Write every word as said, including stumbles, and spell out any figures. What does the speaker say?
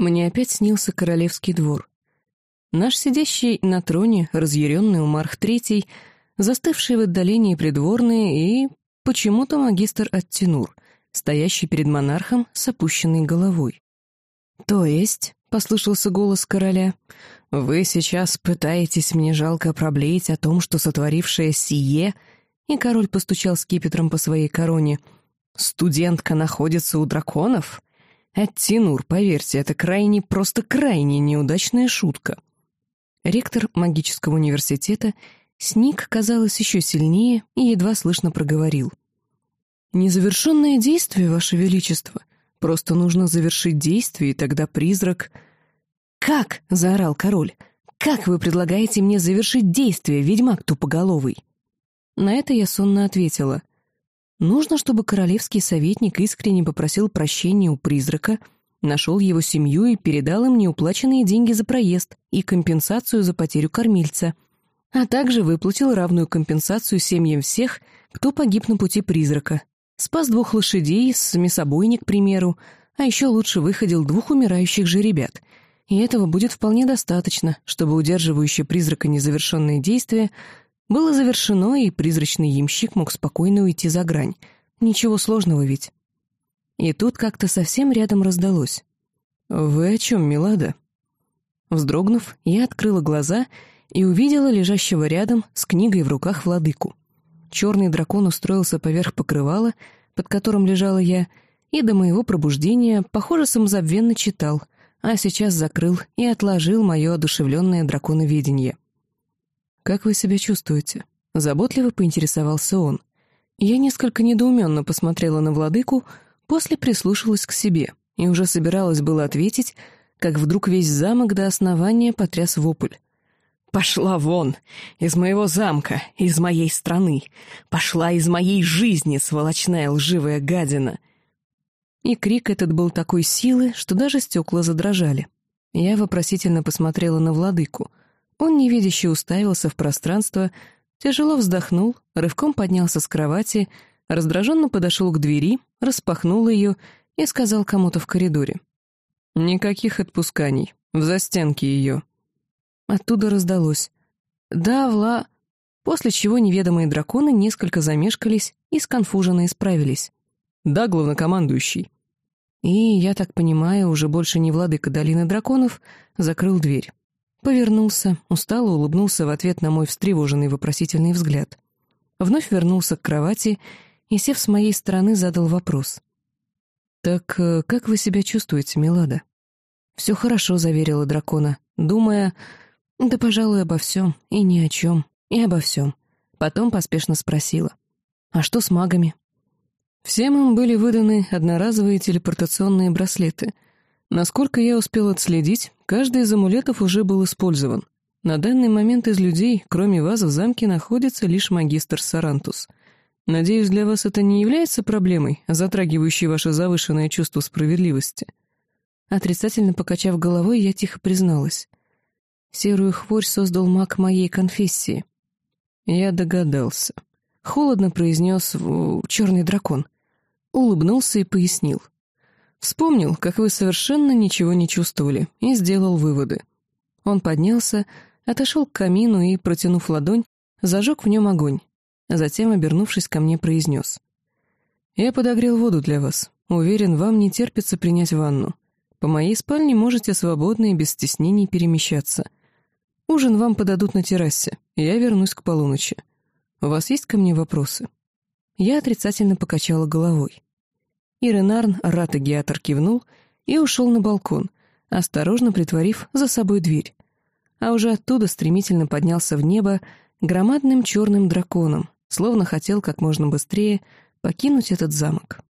Мне опять снился королевский двор. Наш сидящий на троне, разъяренный Умарх Третий, застывшие в отдалении придворные и почему-то магистр Ат-Тинур, стоящий перед монархом с опущенной головой. «То есть», — послышался голос короля, — «вы сейчас пытаетесь мне жалко проблеять о том, что сотворившее сие...» И король постучал скипетром по своей короне. «Студентка находится у драконов? Ат-Тинур, поверьте, это крайне, просто крайне неудачная шутка». Ректор магического университета сник, казалось, еще сильнее и едва слышно проговорил. «Незавершенное действие, Ваше Величество. Просто нужно завершить действие, и тогда призрак...» «Как?» — заорал король. «Как вы предлагаете мне завершить действие, ведьмак тупоголовый?» На это я сонно ответила. «Нужно, чтобы королевский советник искренне попросил прощения у призрака, нашел его семью и передал им неуплаченные деньги за проезд и компенсацию за потерю кормильца, а также выплатил равную компенсацию семьям всех, кто погиб на пути призрака. Спас двух лошадей, с мясобойни, к примеру, а еще лучше выходил двух умирающих же ребят. И этого будет вполне достаточно, чтобы удерживающее призрака незавершенное действие было завершено, и призрачный ямщик мог спокойно уйти за грань. Ничего сложного ведь». И тут как-то совсем рядом раздалось. «Вы о чем, Милада?» Вздрогнув, я открыла глаза и увидела лежащего рядом с книгой в руках владыку. Черный дракон устроился поверх покрывала, под которым лежала я, и до моего пробуждения, похоже, самозабвенно читал, а сейчас закрыл и отложил мое одушевленное драконоведение. «Как вы себя чувствуете?» — заботливо поинтересовался он. Я несколько недоуменно посмотрела на владыку, после прислушалась к себе и уже собиралась было ответить, как вдруг весь замок до основания потряс вопль. «Пошла вон! Из моего замка, из моей страны! Пошла из моей жизни, сволочная лживая гадина!» И крик этот был такой силы, что даже стекла задрожали. Я вопросительно посмотрела на владыку. Он невидяще уставился в пространство, тяжело вздохнул, рывком поднялся с кровати, раздраженно подошел к двери, распахнул ее и сказал кому-то в коридоре. «Никаких отпусканий, в застенке ее». Оттуда раздалось. «Да, Вла...» После чего неведомые драконы несколько замешкались и сконфуженно исправились. «Да, главнокомандующий». И, я так понимаю, уже больше не владыка долины драконов, закрыл дверь. Повернулся, устало улыбнулся в ответ на мой встревоженный вопросительный взгляд. Вновь вернулся к кровати и, сев с моей стороны, задал вопрос. «Так как вы себя чувствуете, Милада?» «Все хорошо», — заверила дракона, думая, да, пожалуй, обо всем, и ни о чем, и обо всем. Потом поспешно спросила. «А что с магами?» Всем им были выданы одноразовые телепортационные браслеты. Насколько я успел отследить, каждый из амулетов уже был использован. На данный момент из людей, кроме вас, в замке находится лишь магистр Сарантус. Надеюсь, для вас это не является проблемой, затрагивающей ваше завышенное чувство справедливости?» Отрицательно покачав головой, я тихо призналась. «Серую хворь создал маг моей конфессии». «Я догадался», — холодно произнес черный дракон. Улыбнулся и пояснил. «Вспомнил, как вы совершенно ничего не чувствовали, и сделал выводы». Он поднялся, отошел к камину и, протянув ладонь, зажег в нем огонь. Затем, обернувшись ко мне, произнес. «Я подогрел воду для вас. Уверен, вам не терпится принять ванну. По моей спальне можете свободно и без стеснений перемещаться. Ужин вам подадут на террасе, я вернусь к полуночи. У вас есть ко мне вопросы?» Я отрицательно покачала головой. Иренарн Ратагиатор кивнул и ушел на балкон, осторожно притворив за собой дверь. А уже оттуда стремительно поднялся в небо громадным черным драконом, словно хотел как можно быстрее покинуть этот замок.